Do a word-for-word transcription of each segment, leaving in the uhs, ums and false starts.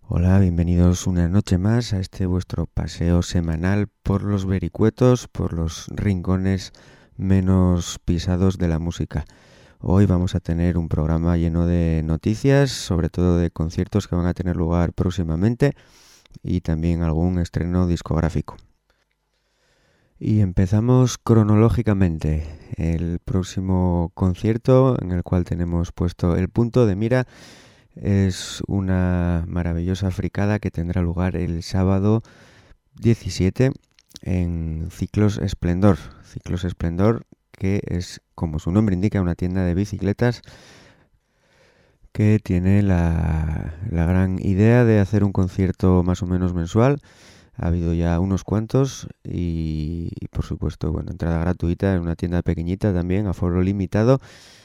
Hola, bienvenidos una noche más a este vuestro paseo semanal por los vericuetos, por los rincones menos pisados de la música. Hoy vamos a tener un programa lleno de noticias, sobre todo de conciertos que van a tener lugar próximamente y también algún estreno discográfico. Y empezamos cronológicamente. El próximo concierto en el cual tenemos puesto el punto de mira es una maravillosa fricada que tendrá lugar el sábado diecisiete en Ciclos Esplendor. Ciclos Esplendor, que es, como su nombre indica, una tienda de bicicletas que tiene la, la gran idea de hacer un concierto más o menos mensual. Ha habido ya unos cuantos y, y por supuesto, bueno, entrada gratuita en una tienda pequeñita también, aforo limitado.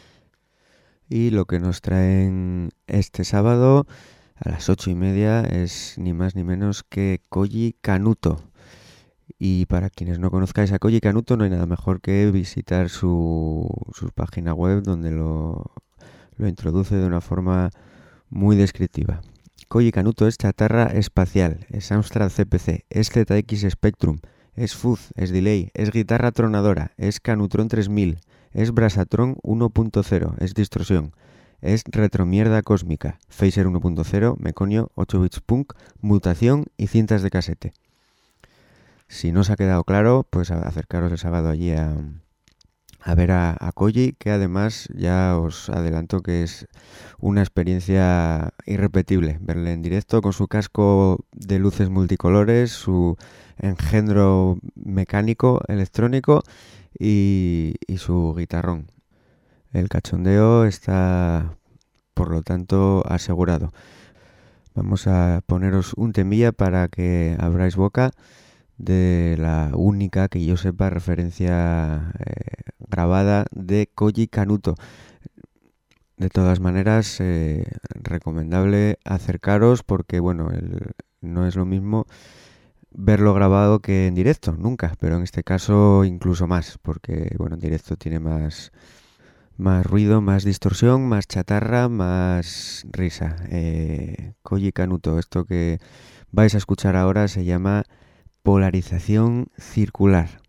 Y lo que nos traen este sábado a las ocho y media es ni más ni menos que Koji Kanuto. Y para quienes no conozcáis a Koji Kanuto, no hay nada mejor que visitar su, su página web, donde lo, lo introduce de una forma muy descriptiva. Koji Kanuto es chatarra espacial, es Amstrad C P C, es Z X Spectrum, es fuzz, es delay, es guitarra tronadora, es Canutron tres mil, es Brasatron uno punto cero, es distorsión, es retromierda cósmica, Phaser uno punto cero, Meconio, ocho bits punk, mutación y cintas de casete. Si no os ha quedado claro, pues acercaros el sábado allí a, a ver a, a Koji, que además ya os adelanto que es una experiencia irrepetible verle en directo con su casco de luces multicolores, su engendro mecánico, electrónico y, y su guitarrón. El cachondeo está, por lo tanto, asegurado. Vamos a poneros un temilla para que abráis boca de la única, que yo sepa, referencia eh, grabada de Koji Kanuto. De todas maneras, eh, recomendable acercaros porque, bueno, el, no es lo mismo verlo grabado que en directo, nunca, pero en este caso incluso más, porque, bueno, en directo tiene más, más ruido, más distorsión, más chatarra, más risa. Eh, Koji Kanuto, esto que vais a escuchar ahora se llama Polarización Circular.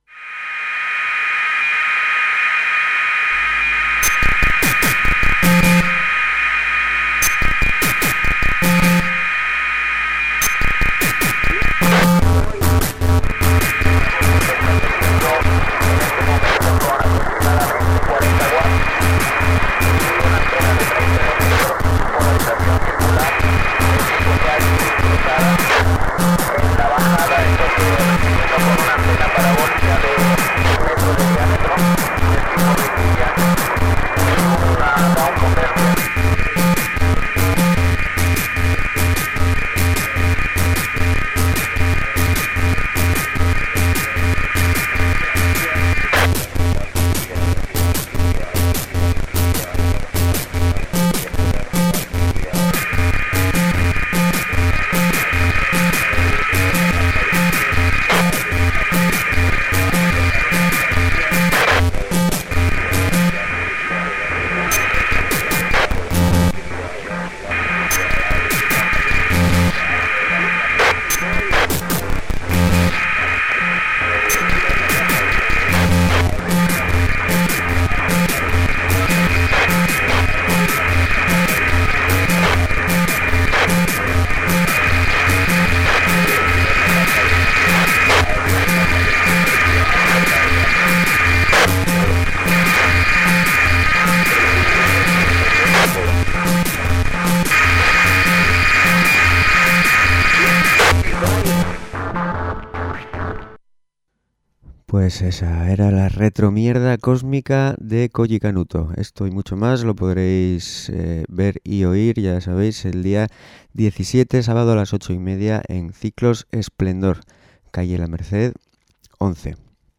Pues esa era la retromierda cósmica de Koji Kanuto. Esto y mucho más lo podréis eh, ver y oír, ya sabéis, el día diecisiete, sábado a las ocho y media en Ciclos Esplendor, calle La Merced once.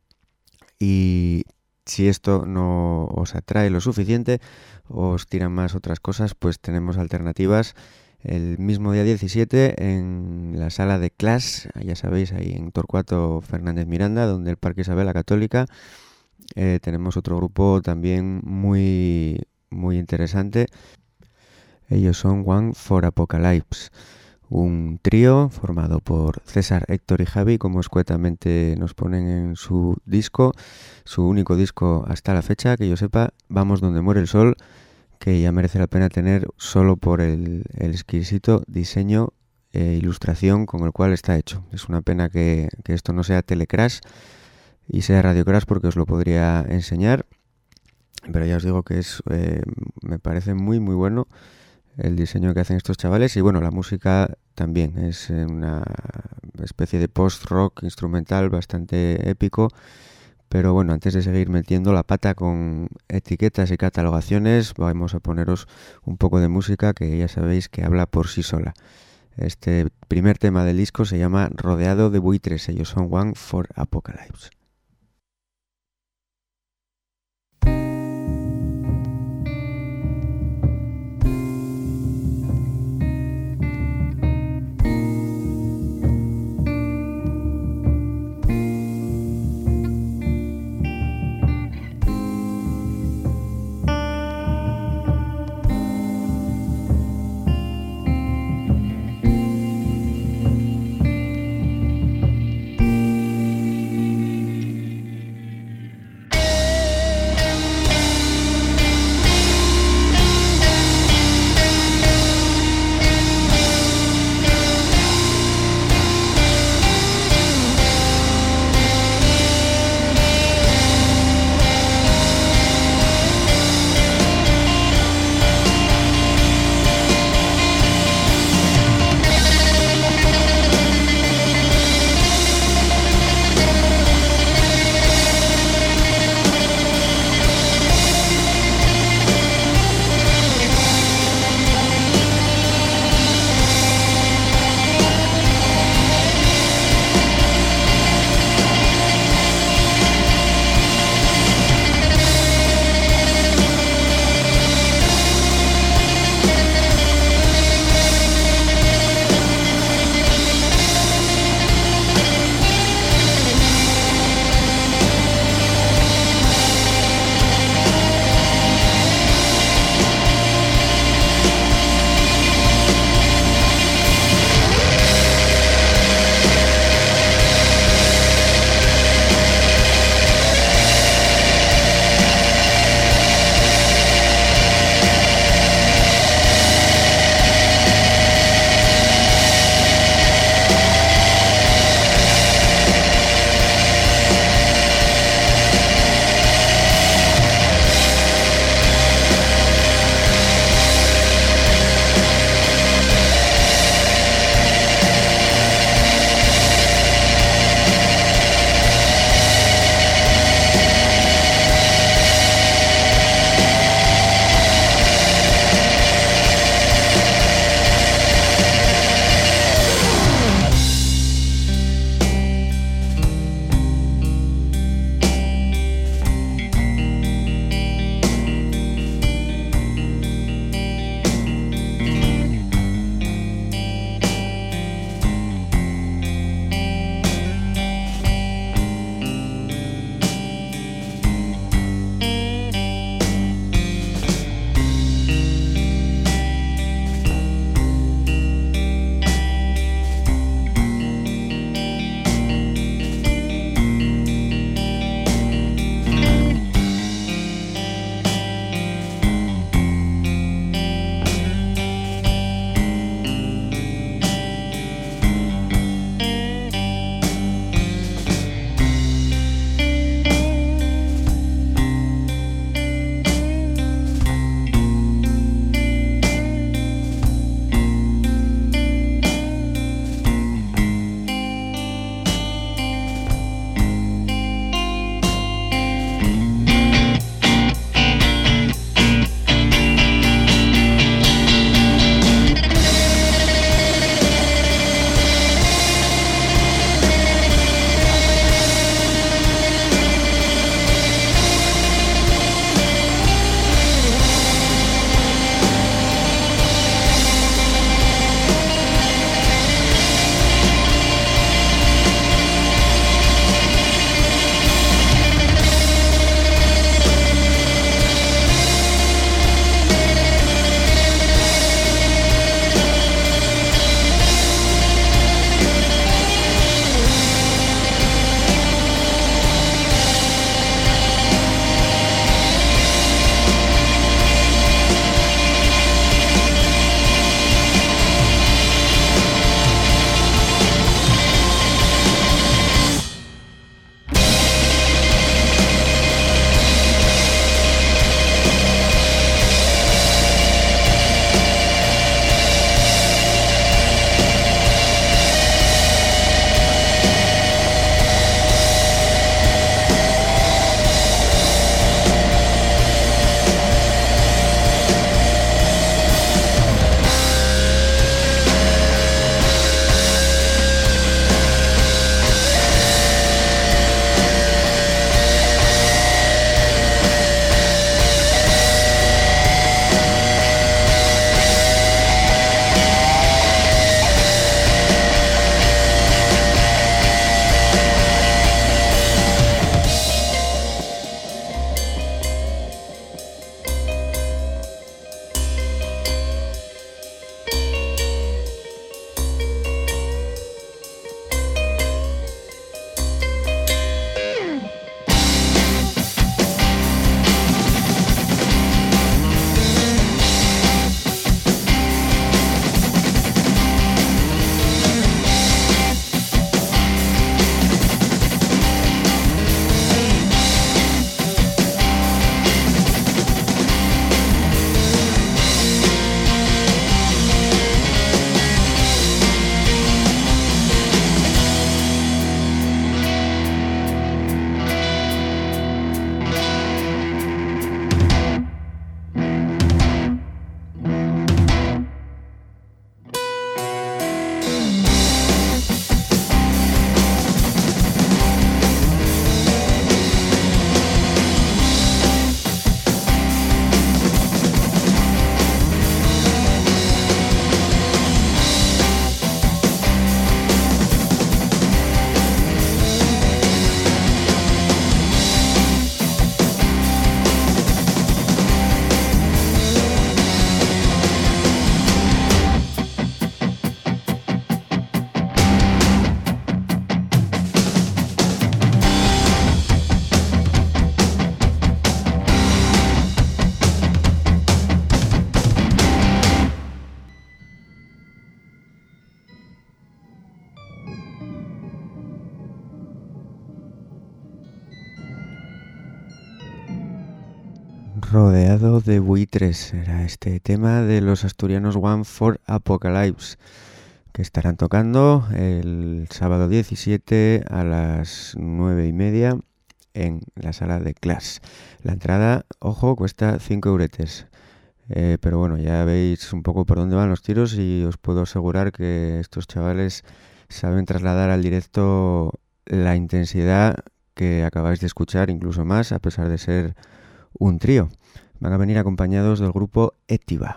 Y si esto no os atrae lo suficiente, os tiran más otras cosas, pues tenemos alternativas. El mismo día diecisiete en la sala de Clash, ya sabéis, ahí en Torcuato Fernández Miranda, donde el Parque Isabel la Católica, eh, tenemos otro grupo también muy, muy interesante. Ellos son One for Apocalypse, un trío formado por César, Héctor y Javi, como escuetamente nos ponen en su disco, su único disco hasta la fecha, que yo sepa, Vamos donde muere el sol, que ya merece la pena tener solo por el, el exquisito diseño e ilustración con el cual está hecho. Es una pena que, que esto no sea Telecrash y sea Radio Crash, porque os lo podría enseñar, pero ya os digo que es eh, me parece muy muy bueno el diseño que hacen estos chavales. Y bueno, la música también es una especie de post-rock instrumental bastante épico. Pero bueno, antes de seguir metiendo la pata con etiquetas y catalogaciones, vamos a poneros un poco de música que ya sabéis que habla por sí sola. Este primer tema del disco se llama Rodeado de buitres, ellos son One for Apocalypse. Rodeado de buitres era este tema de los asturianos One for Apocalypse, que estarán tocando el sábado diecisiete a las nueve y media en la sala de Clash. La entrada, ojo, cuesta cinco euretes. Eh, pero bueno, ya veis un poco por dónde van los tiros y os puedo asegurar que estos chavales saben trasladar al directo la intensidad que acabáis de escuchar, incluso más, a pesar de ser un trío. Van a venir acompañados del grupo Etiva.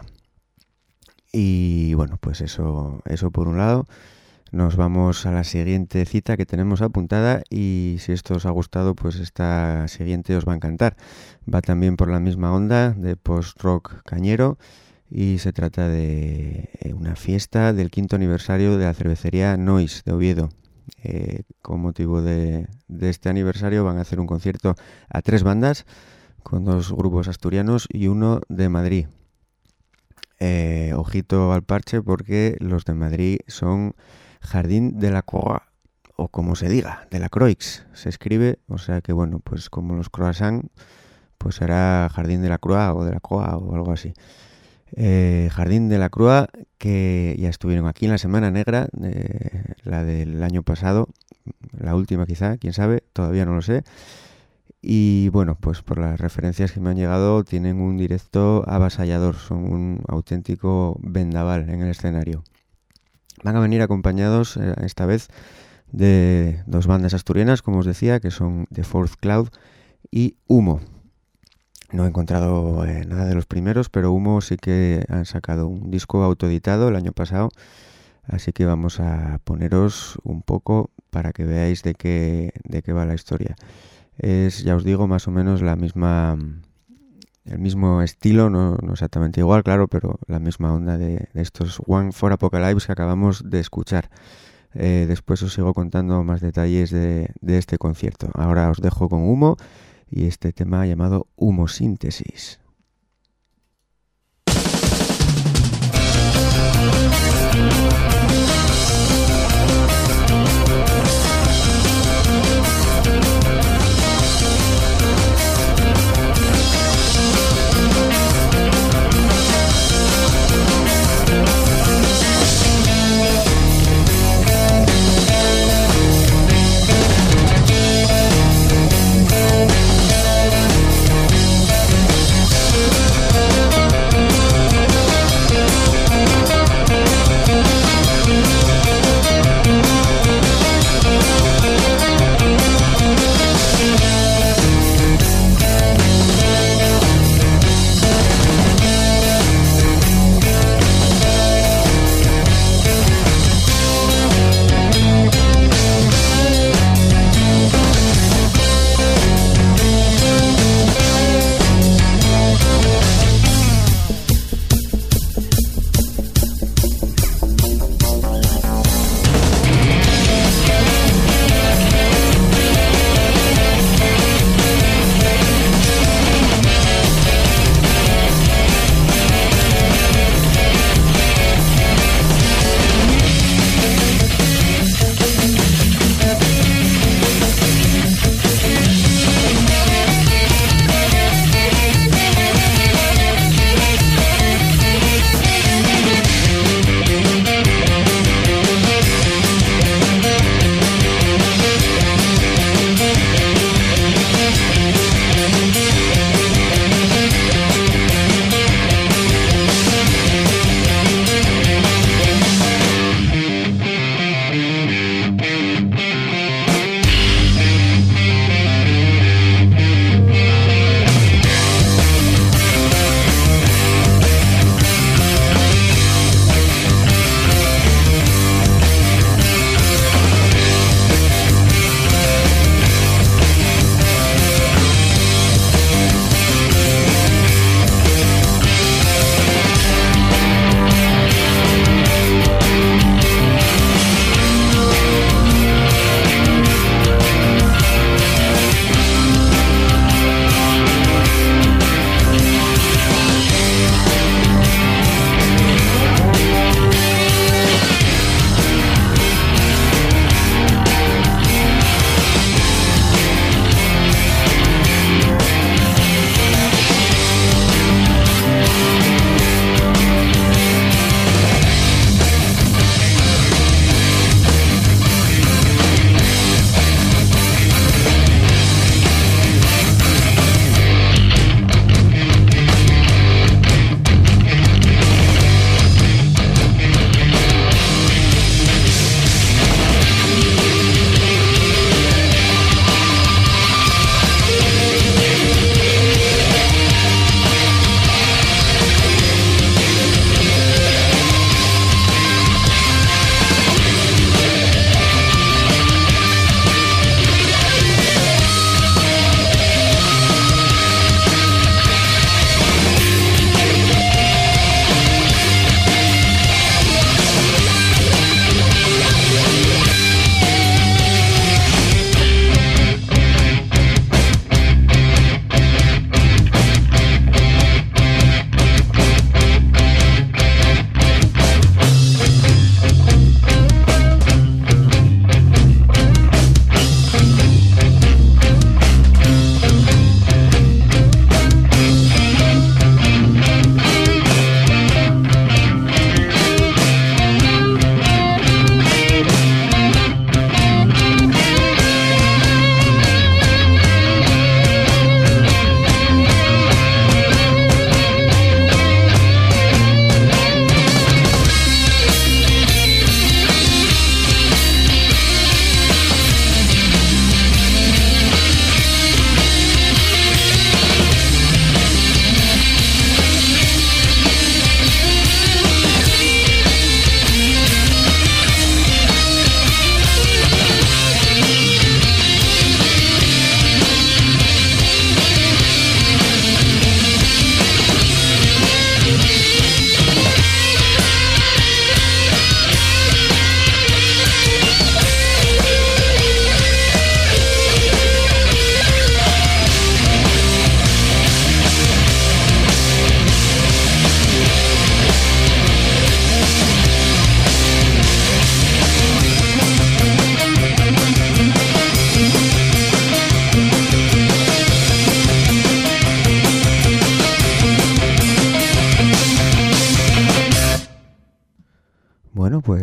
Y bueno, pues eso, eso por un lado. Nos vamos a la siguiente cita que tenemos apuntada y si esto os ha gustado, pues esta siguiente os va a encantar. Va también por la misma onda de post-rock cañero y se trata de una fiesta del quinto aniversario de la cervecería Noise de Oviedo. Eh, con motivo de, de este aniversario van a hacer un concierto a tres bandas con dos grupos asturianos y uno de Madrid. Eh, ojito al parche porque los de Madrid son Jardín de la Croix, o como se diga, de la Croix se escribe, o sea que bueno, pues como los croissants, pues será Jardín de la Croix o de la Croix o algo así. Eh, Jardín de la Croix, que ya estuvieron aquí en la Semana Negra, eh, la del año pasado, la última quizá, quién sabe, todavía no lo sé. Y bueno, pues por las referencias que me han llegado, tienen un directo avasallador, son un auténtico vendaval en el escenario. Van a venir acompañados eh, esta vez de dos bandas asturianas, como os decía, que son The Fourth Cloud y Humo. No he encontrado eh, nada de los primeros, pero Humo sí que han sacado un disco autoeditado el año pasado, así que vamos a poneros un poco para que veáis de qué, de qué va la historia. Es, ya os digo, más o menos la misma, el mismo estilo, no, no exactamente igual, claro, pero la misma onda de, de estos One for Apocalypse que acabamos de escuchar. Eh, después os sigo contando más detalles de, de este concierto. Ahora os dejo con Humo y este tema llamado Humosíntesis.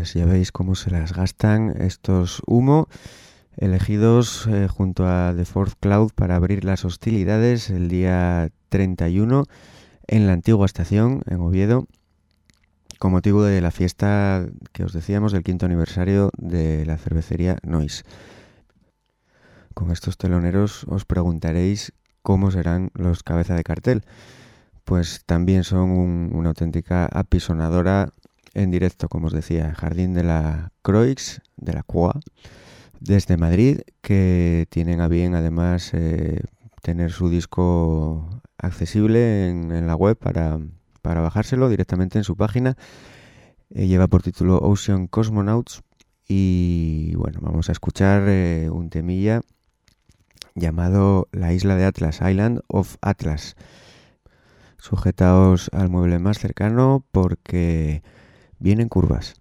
pues ya veis cómo se las gastan estos Humo, elegidos eh, junto a The Fourth Cloud para abrir las hostilidades el día treinta y uno en la antigua estación, en Oviedo, con motivo de la fiesta que os decíamos del quinto aniversario de la cervecería Nois. Con estos teloneros os preguntaréis cómo serán los cabeza de cartel. Pues también son un, una auténtica apisonadora en directo, como os decía, Jardín de la Croix, de la Croix, desde Madrid, que tienen a bien además eh, tener su disco accesible en, en la web para, para bajárselo directamente en su página. Eh, lleva por título Ocean Cosmonauts y bueno, vamos a escuchar eh, un temilla llamado La Isla de Atlas, Island of Atlas. Sujetaos al mueble más cercano porque vienen curvas.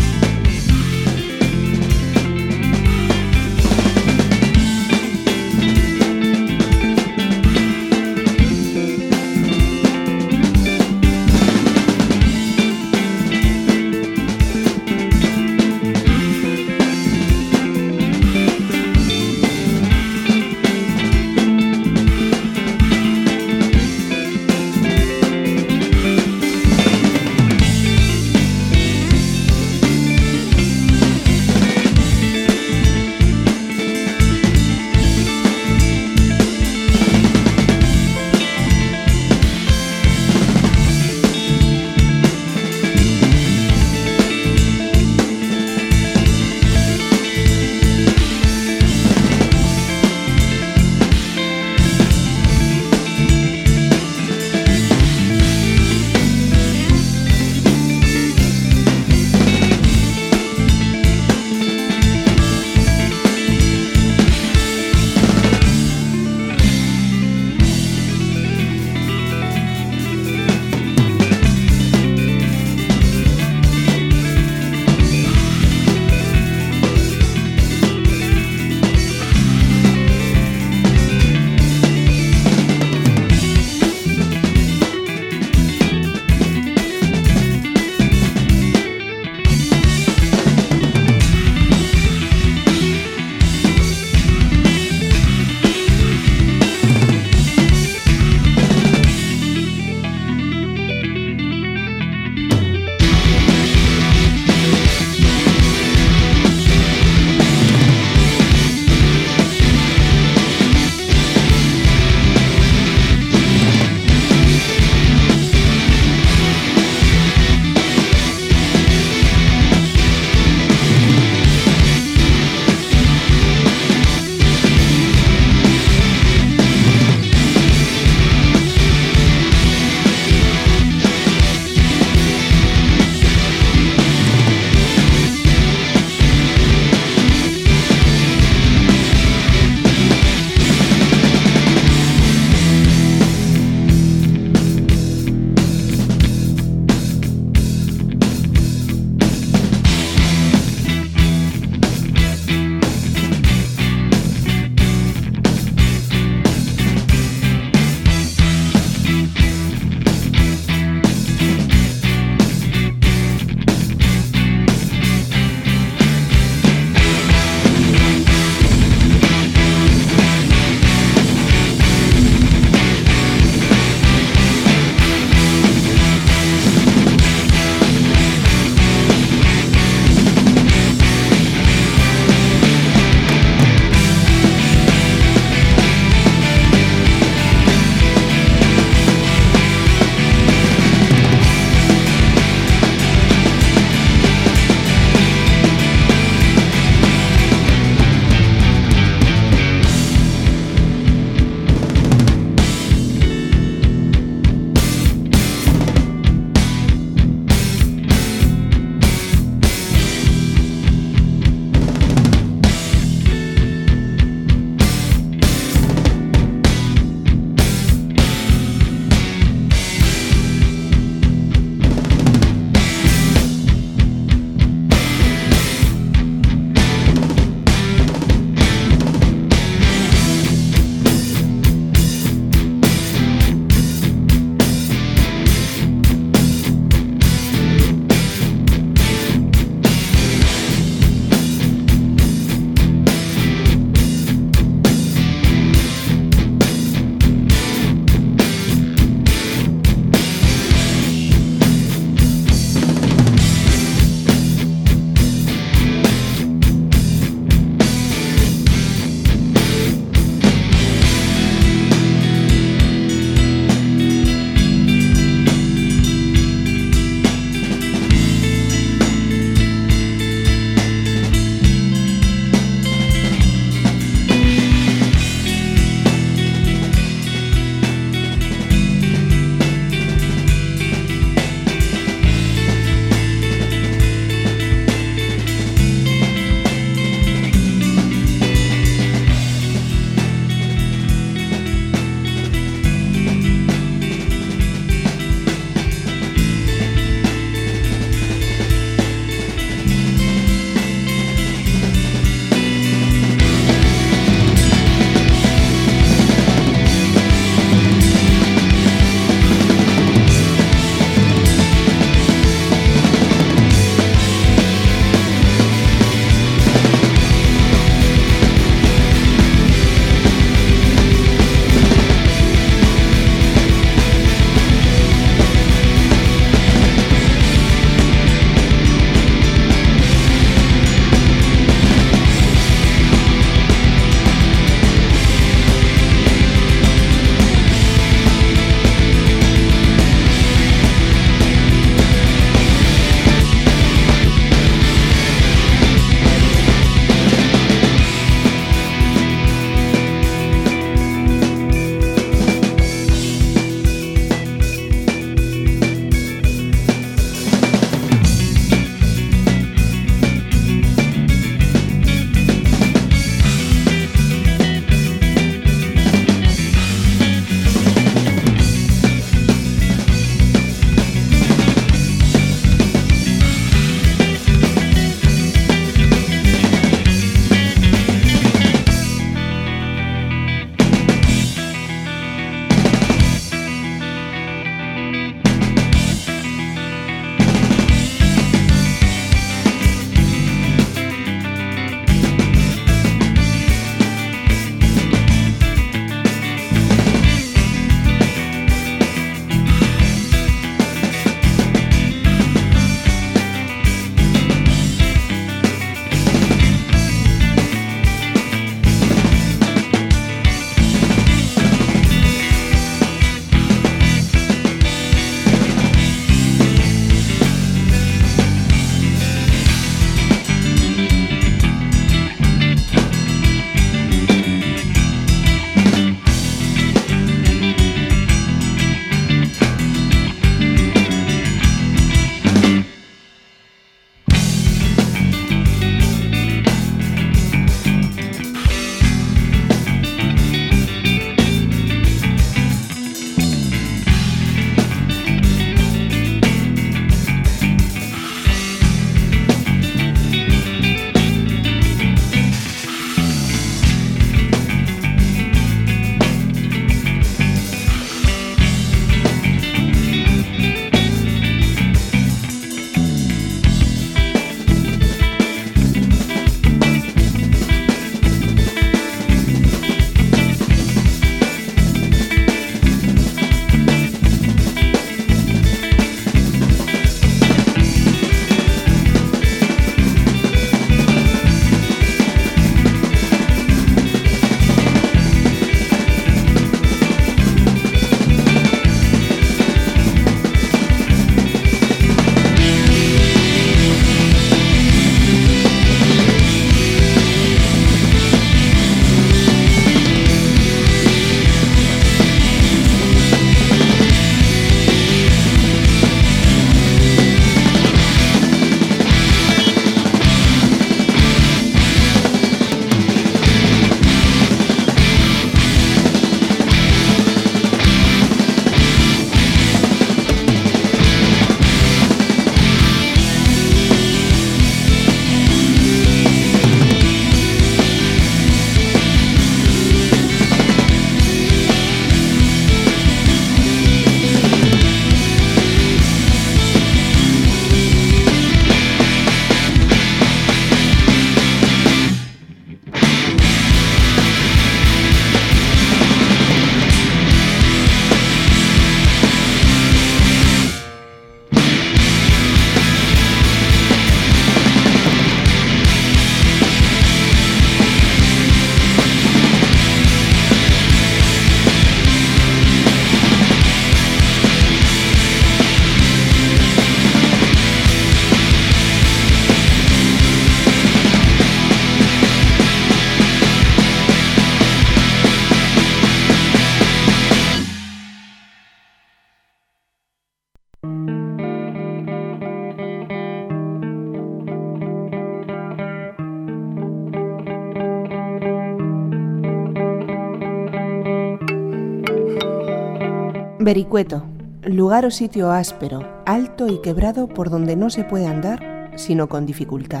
Vericueto, lugar o sitio áspero, alto y quebrado por donde no se puede andar sino con dificultad.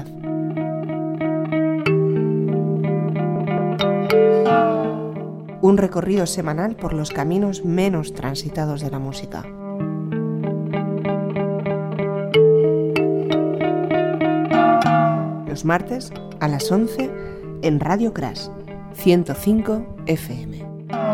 Un recorrido semanal por los caminos menos transitados de la música. Los martes a las once en Radio Crash, ciento cinco F M.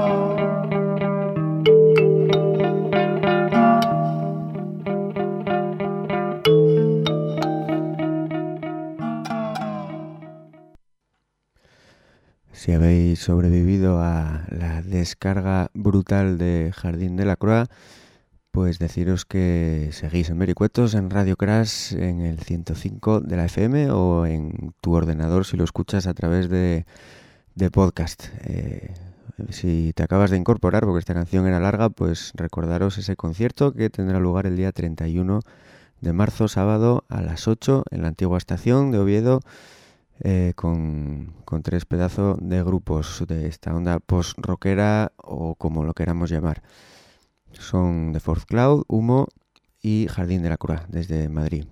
Si habéis sobrevivido a la descarga brutal de Jardín de la Croix, pues deciros que seguís en Vericuetos, en Radio Crash, en el ciento cinco de la F M o en tu ordenador si lo escuchas a través de, de podcast. Eh, si te acabas de incorporar, porque esta canción era larga, pues recordaros ese concierto que tendrá lugar el día treinta y uno de marzo, sábado, a las ocho, en la antigua estación de Oviedo, Eh, con, con tres pedazos de grupos de esta onda post-rockera o como lo queramos llamar. Son The Fourth Cloud, Humo y Jardín de la Croix, desde Madrid.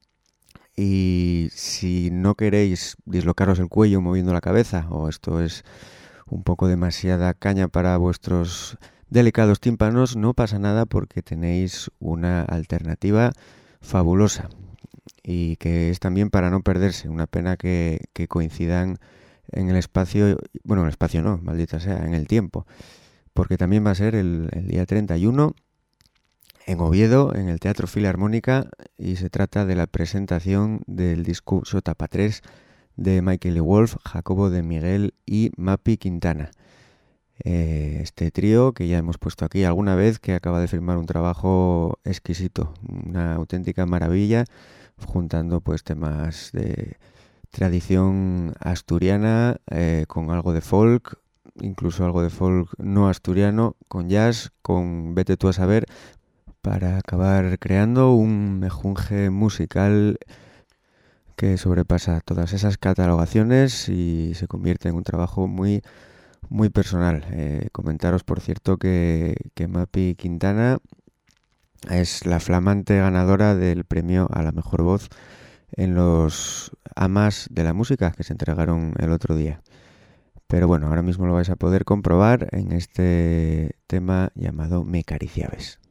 Y si no queréis dislocaros el cuello moviendo la cabeza, o esto es un poco demasiada caña para vuestros delicados tímpanos, no pasa nada porque tenéis una alternativa fabulosa. Y que es también para no perderse. Una pena que, que coincidan en el espacio, bueno, en el espacio no, maldita sea, en el tiempo, porque también va a ser el, el día treinta y uno en Oviedo, en el Teatro Filarmónica, y se trata de la presentación del discurso Tapa tres de Michael E. Wolf, Jacobo de Miguel y Mapi Quintana. Eh, este trío que ya hemos puesto aquí alguna vez, que acaba de firmar un trabajo exquisito, una auténtica maravilla, juntando pues temas de tradición asturiana eh, con algo de folk, incluso algo de folk no asturiano, con jazz, con vete tú a saber, para acabar creando un mejunje musical que sobrepasa todas esas catalogaciones y se convierte en un trabajo muy muy personal. Eh, comentaros, por cierto, que, que Mapi Quintana es la flamante ganadora del premio a la mejor voz en los Amas de la Música que se entregaron el otro día. Pero bueno, ahora mismo lo vais a poder comprobar en este tema llamado Me Cariciabes.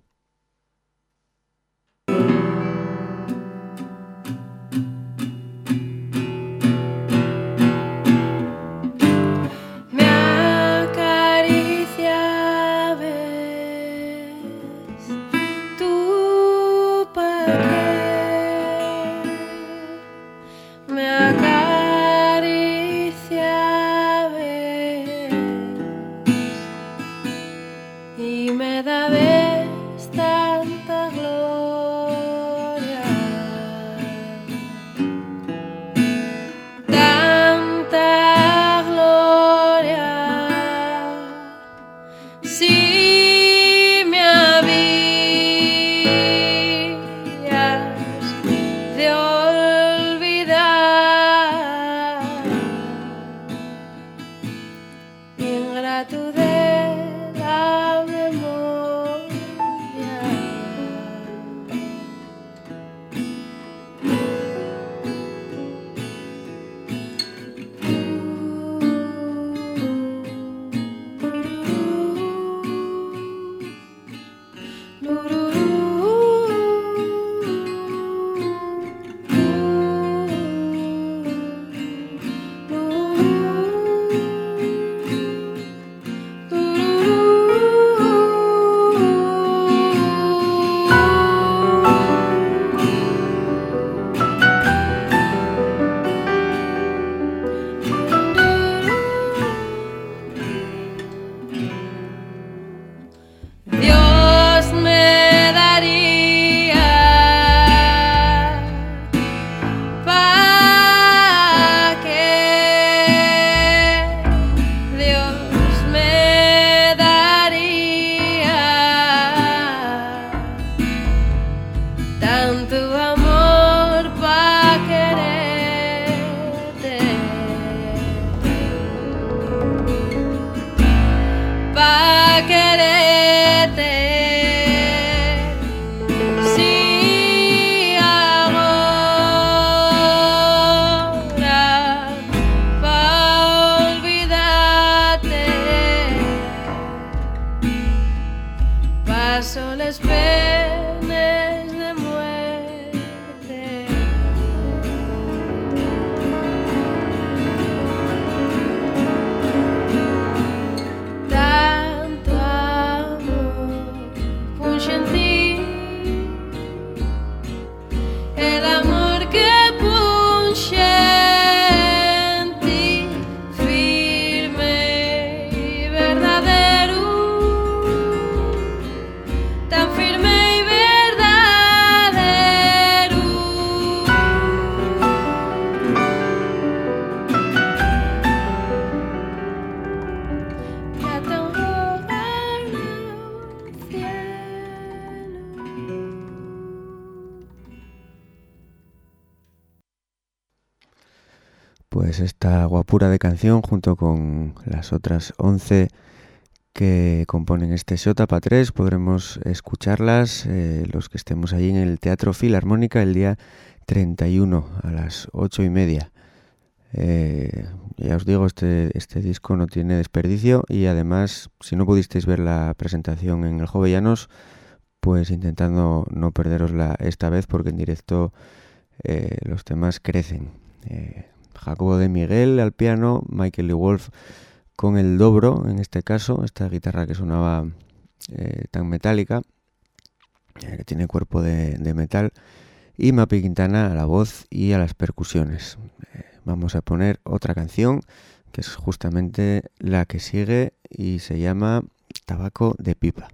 Y me da vergüenza pues esta guapura de canción junto con las otras once que componen este Xota pa tres. Podremos escucharlas eh, los que estemos allí en el Teatro Filarmónica el día treinta y uno a las ocho y media. Eh, ya os digo, este, este disco no tiene desperdicio y además, si no pudisteis ver la presentación en el Jovellanos, pues intentando no perderosla esta vez porque en directo eh, los temas crecen. Eh, Jacobo de Miguel al piano, Michael Lee Wolf con el dobro, en este caso, esta guitarra que sonaba eh, tan metálica, eh, que tiene cuerpo de, de metal, y Mapi Quintana a la voz y a las percusiones. Eh, vamos a poner otra canción, que es justamente la que sigue y se llama Tabaco de Pipa.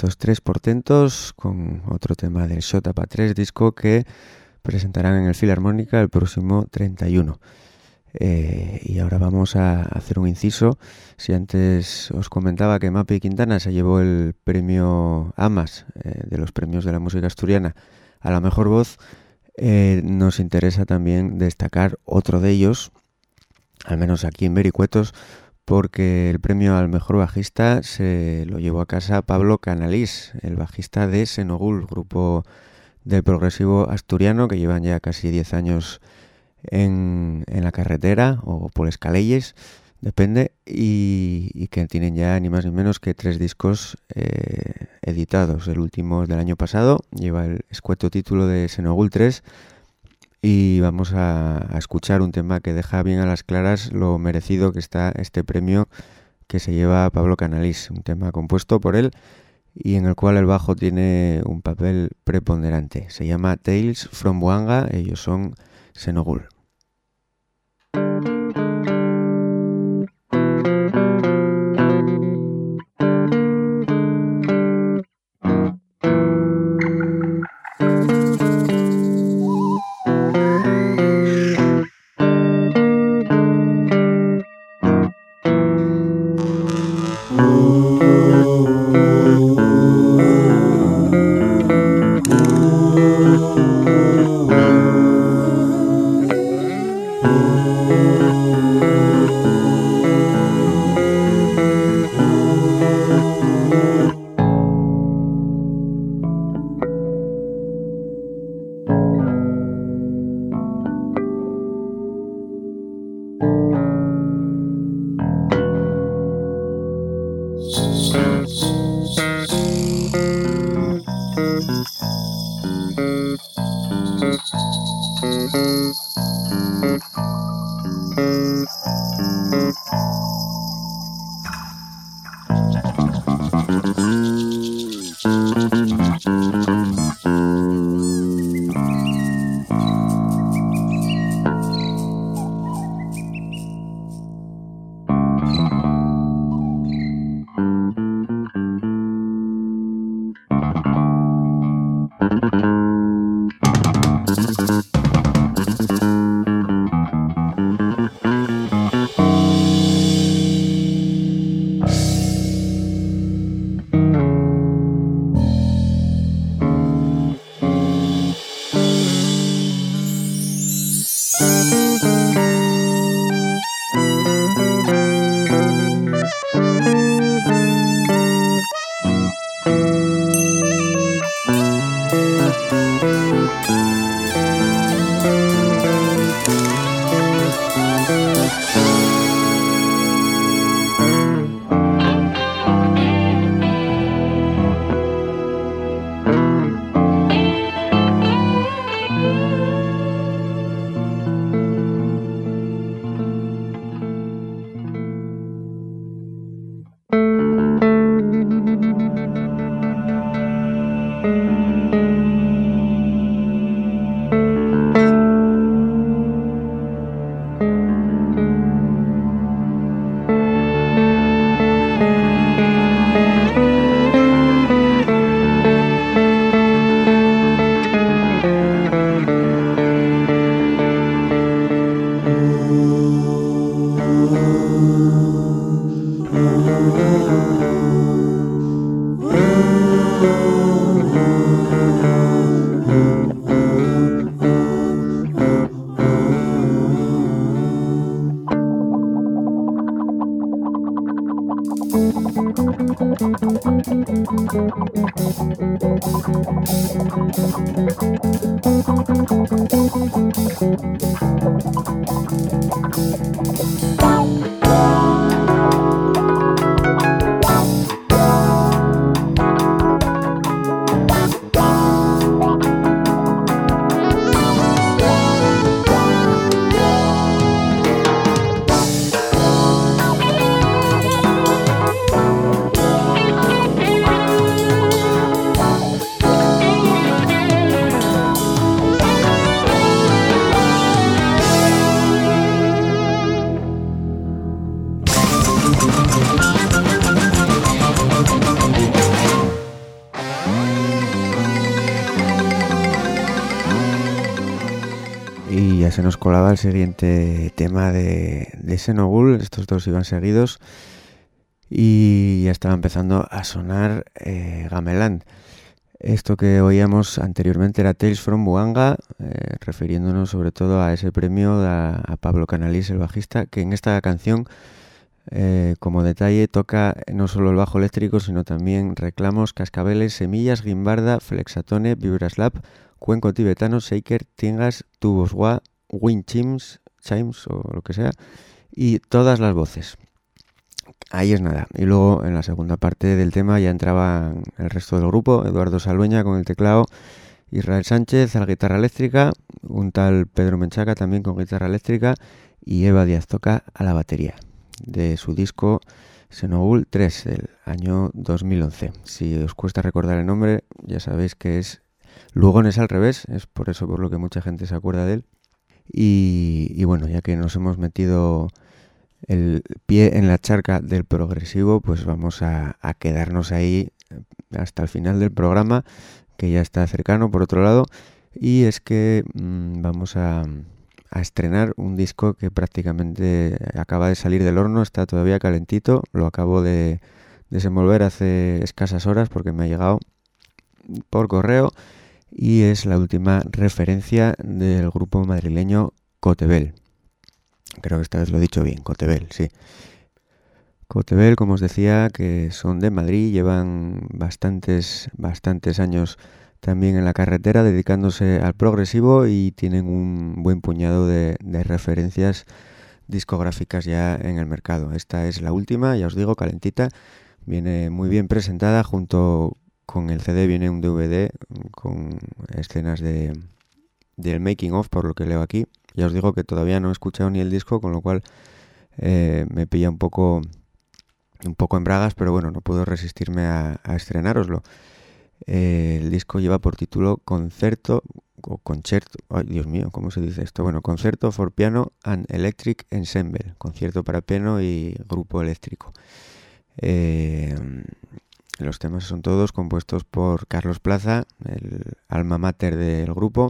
estos tres portentos con otro tema del Xota pa tres, disco que presentarán en el Filarmónica el próximo treinta y uno. Eh, y ahora vamos a hacer un inciso. Si antes os comentaba que Mapi Quintana se llevó el premio AMAS eh, de los premios de la música asturiana a la mejor voz, eh, nos interesa también destacar otro de ellos, al menos aquí en Vericuetos, porque el premio al mejor bajista se lo llevó a casa Pablo Canalís, el bajista de Senogul, grupo del progresivo asturiano que llevan ya casi diez años en, en la carretera o por escaleyes, depende, y, y que tienen ya ni más ni menos que tres discos eh, editados. El último es del año pasado, lleva el escueto título de Senogul tres, y vamos a, a escuchar un tema que deja bien a las claras lo merecido que está este premio que se lleva Pablo Canalís, un tema compuesto por él y en el cual el bajo tiene un papel preponderante. Se llama Tales from Buanga, ellos son Senogul. Y ya se nos colaba el siguiente tema de, de Xenogul. Estos dos iban seguidos y ya estaba empezando a sonar eh, Gameland. Esto que oíamos anteriormente era Tales from Buanga, eh, refiriéndonos sobre todo a ese premio a, a Pablo Canalís, el bajista, que en esta canción, eh, como detalle, toca no solo el bajo eléctrico, sino también reclamos, cascabeles, semillas, guimbarda, flexatone, vibraslap, cuenco tibetano, shaker, tingas, tubos wah, wind chimes, chimes o lo que sea, y todas las voces. Ahí es nada. Y luego en la segunda parte del tema ya entraban el resto del grupo, Eduardo Saldueña con el teclado, Israel Sánchez a la guitarra eléctrica, un tal Pedro Menchaca también con guitarra eléctrica y Eva Díaz Toca a la batería, de su disco Xenogul tres del año dos mil once. Si os cuesta recordar el nombre, ya sabéis que es Lugones al revés, es por eso por lo que mucha gente se acuerda de él. Y, y bueno, ya que nos hemos metido el pie en la charca del progresivo, pues vamos a, a quedarnos ahí hasta el final del programa, que ya está cercano por otro lado, y es que mmm, vamos a, a estrenar un disco que prácticamente acaba de salir del horno, está todavía calentito, lo acabo de desenvolver hace escasas horas porque me ha llegado por correo y es la última referencia del grupo madrileño Cotebel. Creo que esta vez lo he dicho bien, Cotebel, sí. Cotebel, como os decía, que son de Madrid, llevan bastantes, bastantes años también en la carretera dedicándose al progresivo y tienen un buen puñado de, de referencias discográficas ya en el mercado. Esta es la última, ya os digo, calentita, viene muy bien presentada, junto con el C D viene un D V D con escenas de del making of, por lo que leo aquí. Ya os digo que todavía no he escuchado ni el disco, con lo cual eh, me pilla un poco un poco en bragas, pero bueno, no puedo resistirme a, a estrenároslo. Eh, el disco lleva por título Concerto o Concerto, ay Dios mío, ¿cómo se dice esto? Bueno, Concerto for Piano and Electric Ensemble, concierto para piano y grupo eléctrico. Eh, los temas son todos compuestos por Carlos Plaza, el alma mater del grupo,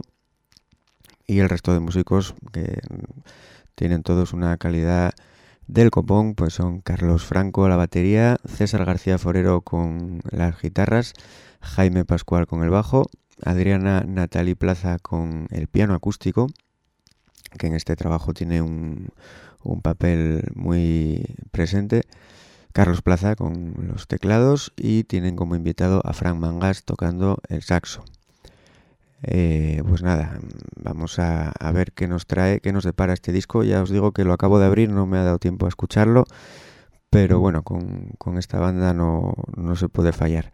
y el resto de músicos que tienen todos una calidad del copón, pues son Carlos Franco a la batería, César García Forero con las guitarras, Jaime Pascual con el bajo, Adriana Natali Plaza con el piano acústico, que en este trabajo tiene un, un papel muy presente, Carlos Plaza con los teclados y tienen como invitado a Frank Mangas tocando el saxo. Eh, pues nada, vamos a, a ver qué nos trae, qué nos depara este disco. Ya os digo que lo acabo de abrir, no me ha dado tiempo a escucharlo, pero bueno, con, con esta banda no, no se puede fallar.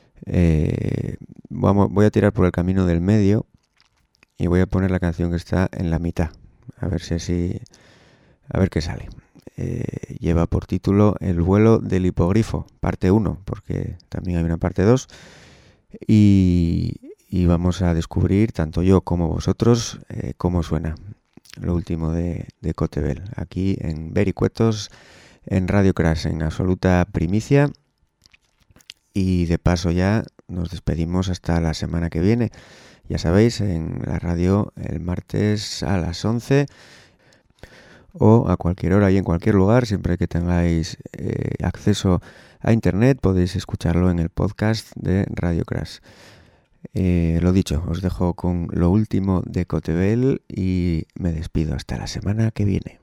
Eh, vamos, voy a tirar por el camino del medio y voy a poner la canción que está en la mitad, a ver si así, a ver qué sale. Eh, lleva por título El vuelo del hipogrifo, parte uno, porque también hay una parte dos, y y vamos a descubrir, tanto yo como vosotros, eh, cómo suena lo último de, de Cotebel, aquí en Vericuetos, en Radio Crash, en absoluta primicia. Y de paso ya nos despedimos hasta la semana que viene. Ya sabéis, en la radio el martes a las once o a cualquier hora y en cualquier lugar, siempre que tengáis eh, acceso a internet, podéis escucharlo en el podcast de Radio Crash. Eh, lo dicho, os dejo con lo último de Cotebel y me despido hasta la semana que viene.